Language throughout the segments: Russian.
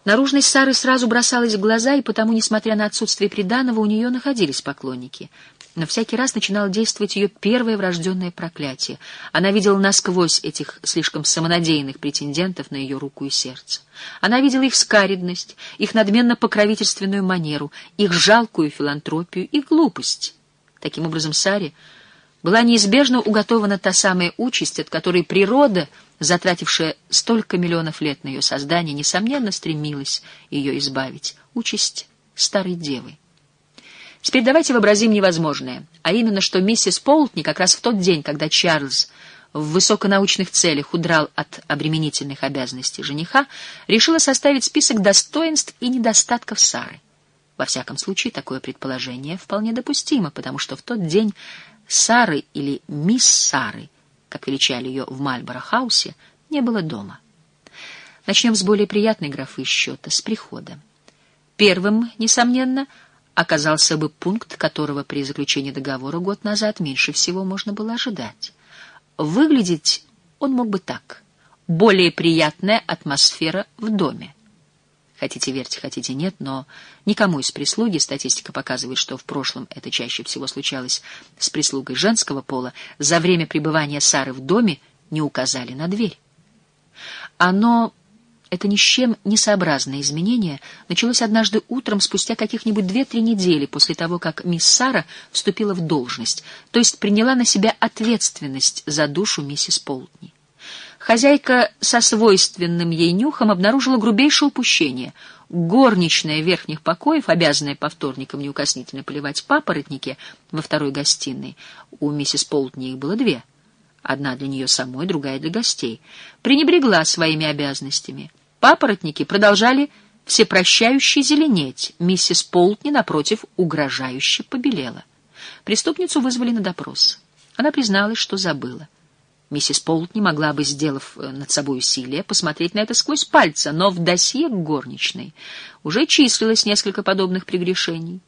Наружность Сары сразу бросалась в глаза, и потому, несмотря на отсутствие приданого, у нее находились поклонники. Но всякий раз начинало действовать ее первое врожденное проклятие. Она видела насквозь этих слишком самонадеянных претендентов на ее руку и сердце. Она видела их скаридность, их надменно-покровительственную манеру, их жалкую филантропию и глупость. Таким образом, Саре была неизбежно уготована та самая участь, от которой природа, затратившая столько миллионов лет на ее создание, несомненно стремилась ее избавить. Участь старой девы. Теперь давайте вообразим невозможное, а именно, что миссис Полтни как раз в тот день, когда Чарльз в высоконаучных целях удрал от обременительных обязанностей жениха, решила составить список достоинств и недостатков Сары. Во всяком случае, такое предположение вполне допустимо, потому что в тот день Сары или мисс Сары, как величали ее в Мальборо-хаусе, не было дома. Начнем с более приятной графы счета, с прихода. Первым, несомненно, оказался бы пункт, которого при заключении договора год назад меньше всего можно было ожидать. Выглядеть он мог бы так: более приятная атмосфера в доме. Хотите верьте, хотите нет, но никому из прислуги, статистика показывает, что в прошлом это чаще всего случалось с прислугой женского пола, за время пребывания Сары в доме не указали на дверь. Это ни с чем несообразное изменение началось однажды утром спустя каких-нибудь 2-3 недели после того, как мисс Сара вступила в должность, то есть приняла на себя ответственность за душу миссис Полтни. Хозяйка со свойственным ей нюхом обнаружила грубейшее упущение. Горничная верхних покоев, обязанная по вторникам неукоснительно поливать папоротники во второй гостиной, у миссис Полтни их было 2, одна для нее самой, другая для гостей, пренебрегла своими обязанностями. Папоротники продолжали всепрощающе зеленеть. Миссис Полтни, напротив, угрожающе побелела. Преступницу вызвали на допрос. Она призналась, что забыла. Миссис Полтни могла бы, сделав над собой усилие, посмотреть на это сквозь пальцы, но в досье горничной уже числилось несколько подобных прегрешений.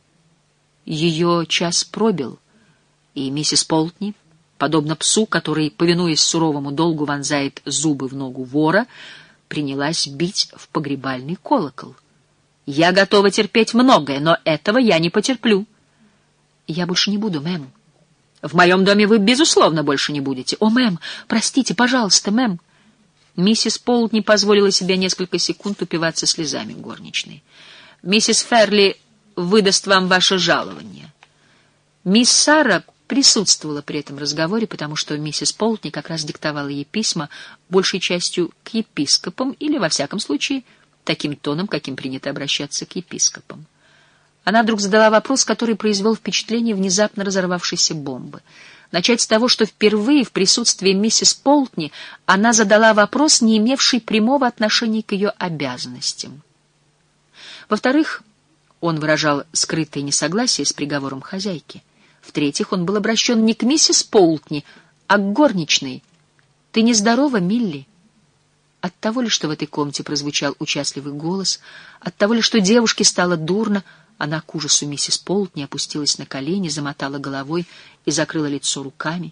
Ее час пробил, и миссис Полтни, подобно псу, который, повинуясь суровому долгу, вонзает зубы в ногу вора, принялась бить в погребальный колокол. «Я готова терпеть многое, но этого я не потерплю». «Я больше не буду, мэм». «В моем доме вы, безусловно, больше не будете». «О, мэм, простите, пожалуйста, мэм». Миссис Полтни позволила себе несколько секунд упиваться слезами горничной. «Миссис Ферли выдаст вам ваше жалование». Мисс Сара присутствовала при этом разговоре, потому что миссис Полтни как раз диктовала ей письма, большей частью к епископам или, во всяком случае, таким тоном, каким принято обращаться к епископам. Она вдруг задала вопрос, который произвел впечатление внезапно разорвавшейся бомбы. Начать с того, что впервые в присутствии миссис Полтни она задала вопрос, не имевший прямого отношения к ее обязанностям. Во-вторых, он выражал скрытое несогласие с приговором хозяйки. В-третьих, он был обращен не к миссис Полтни, а к горничной. «Ты нездорова, Милли?» От того ли, что в этой комнате прозвучал участливый голос, от того ли, что девушке стало дурно, она к ужасу миссис Полтни опустилась на колени, замотала головой и закрыла лицо руками.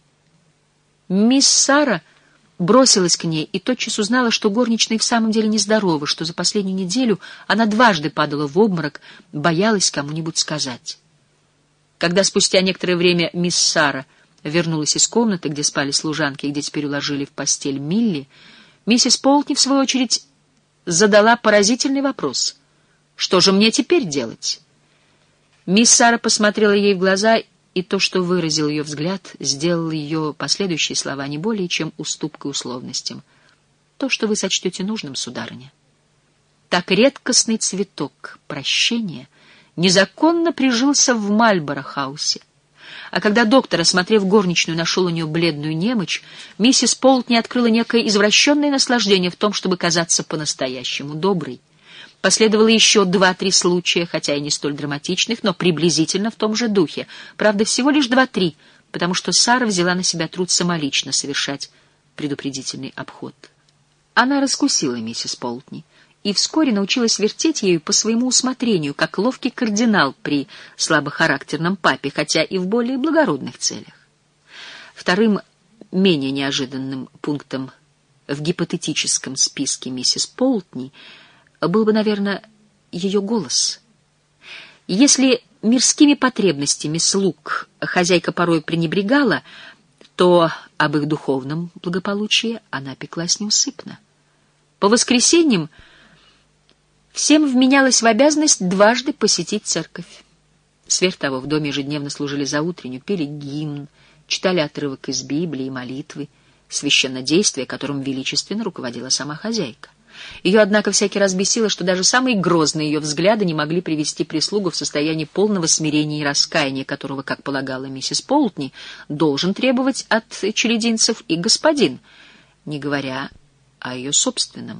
Мисс Сара бросилась к ней и тотчас узнала, что горничная в самом деле нездорова, что за последнюю неделю она дважды падала в обморок, боялась кому-нибудь сказать. Когда спустя некоторое время мисс Сара вернулась из комнаты, где спали служанки и где теперь уложили в постель Милли, миссис Полтни, в свою очередь, задала поразительный вопрос. «Что же мне теперь делать?» Мисс Сара посмотрела ей в глаза, и то, что выразил ее взгляд, сделало ее последующие слова не более чем уступкой условностям. «То, что вы сочтете нужным, сударыня». Так редкостный цветок прощения незаконно прижился в Мальборо-хаусе. А когда доктор, осмотрев горничную, нашел у нее бледную немочь, миссис Полтни открыла некое извращенное наслаждение в том, чтобы казаться по-настоящему доброй. Последовало еще 2-3 случая, хотя и не столь драматичных, но приблизительно в том же духе. Правда, всего лишь 2-3, потому что Сара взяла на себя труд самолично совершать предупредительный обход. Она раскусила миссис Полтни и вскоре научилась вертеть ею по своему усмотрению, как ловкий кардинал при слабохарактерном папе, хотя и в более благородных целях. Вторым, менее неожиданным пунктом в гипотетическом списке миссис Полтни был бы, наверное, ее голос. Если мирскими потребностями слуг хозяйка порой пренебрегала, то об их духовном благополучии она пеклась неусыпно. По воскресеньям всем вменялось в обязанность дважды посетить церковь. Сверх того, в доме ежедневно служили заутренню, пели гимн, читали отрывок из Библии и молитвы, священнодействие, которым величественно руководила сама хозяйка. Ее, однако, всякий раз бесило, что даже самые грозные ее взгляды не могли привести прислугу в состояние полного смирения и раскаяния, которого, как полагала миссис Полтни, должен требовать от челядинцев и господин, не говоря о ее собственном.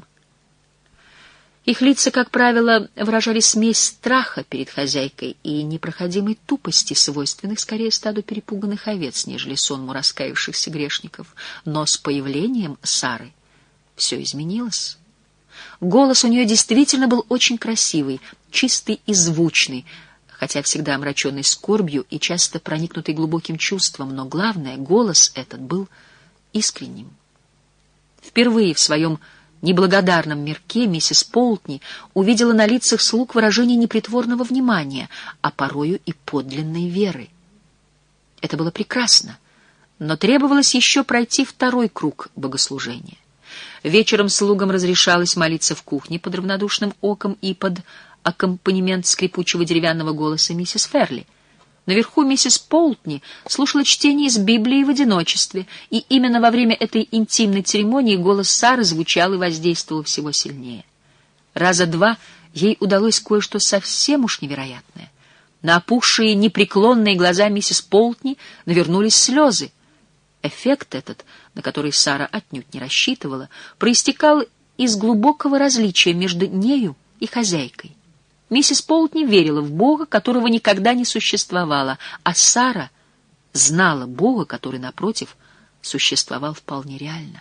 Их лица, как правило, выражали смесь страха перед хозяйкой и непроходимой тупости, свойственных скорее стаду перепуганных овец, нежели сонму раскаявшихся грешников. Но с появлением Сары все изменилось. Голос у нее действительно был очень красивый, чистый и звучный, хотя всегда омраченный скорбью и часто проникнутый глубоким чувством, но главное, голос этот был искренним. Впервые в своем неблагодарном мирке миссис Полтни увидела на лицах слуг выражение непритворного внимания, а порою и подлинной веры. Это было прекрасно, но требовалось еще пройти второй круг богослужения. Вечером слугам разрешалось молиться в кухне под равнодушным оком и под аккомпанемент скрипучего деревянного голоса миссис Ферли. Наверху миссис Полтни слушала чтение из Библии в одиночестве, и именно во время этой интимной церемонии голос Сары звучал и воздействовал всего сильнее. Раза два ей удалось кое-что совсем уж невероятное. На опухшие непреклонные глаза миссис Полтни навернулись слезы. Эффект этот, на который Сара отнюдь не рассчитывала, проистекал из глубокого различия между нею и хозяйкой. Миссис Полтни верила в Бога, которого никогда не существовало, а Сара знала Бога, который, напротив, существовал вполне реально.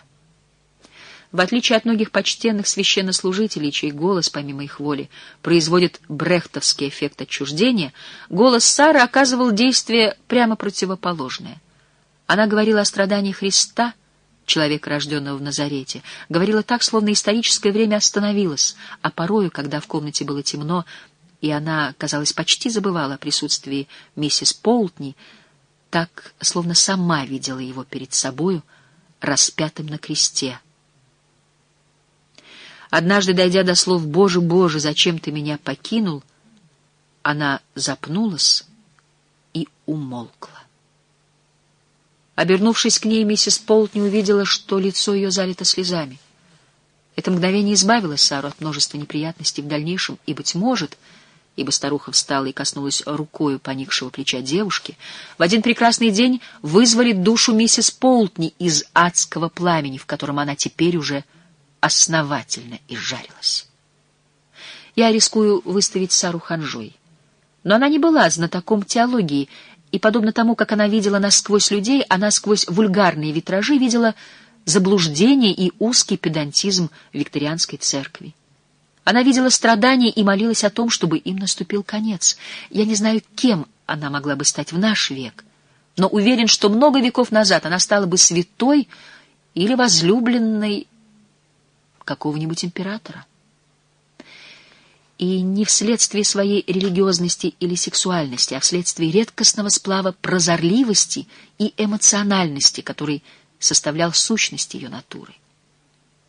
В отличие от многих почтенных священнослужителей, чей голос, помимо их воли, производит брехтовский эффект отчуждения, голос Сары оказывал действие прямо противоположное. Она говорила о страдании Христа, человека, рожденного в Назарете, говорила так, словно историческое время остановилось, а порою, когда в комнате было темно, и она, казалось, почти забывала о присутствии миссис Полтни, так, словно сама видела его перед собою, распятым на кресте. Однажды, дойдя до слов «Боже, Боже, зачем ты меня покинул?», она запнулась и умолкла. Обернувшись к ней, миссис Полтни увидела, что лицо ее залито слезами. Это мгновение избавило Сару от множества неприятностей в дальнейшем, и, быть может, ибо старуха встала и коснулась рукою поникшего плеча девушки, в один прекрасный день вызвали душу миссис Полтни из адского пламени, в котором она теперь уже основательно изжарилась. Я рискую выставить Сару ханжой, но она не была знатоком теологии, и, подобно тому, как она видела насквозь людей, она сквозь вульгарные витражи видела заблуждение и узкий педантизм викторианской церкви. Она видела страдания и молилась о том, чтобы им наступил конец. Я не знаю, кем она могла бы стать в наш век, но уверен, что много веков назад она стала бы святой или возлюбленной какого-нибудь императора. И не вследствие своей религиозности или сексуальности, а вследствие редкостного сплава прозорливости и эмоциональности, который составлял сущность ее натуры.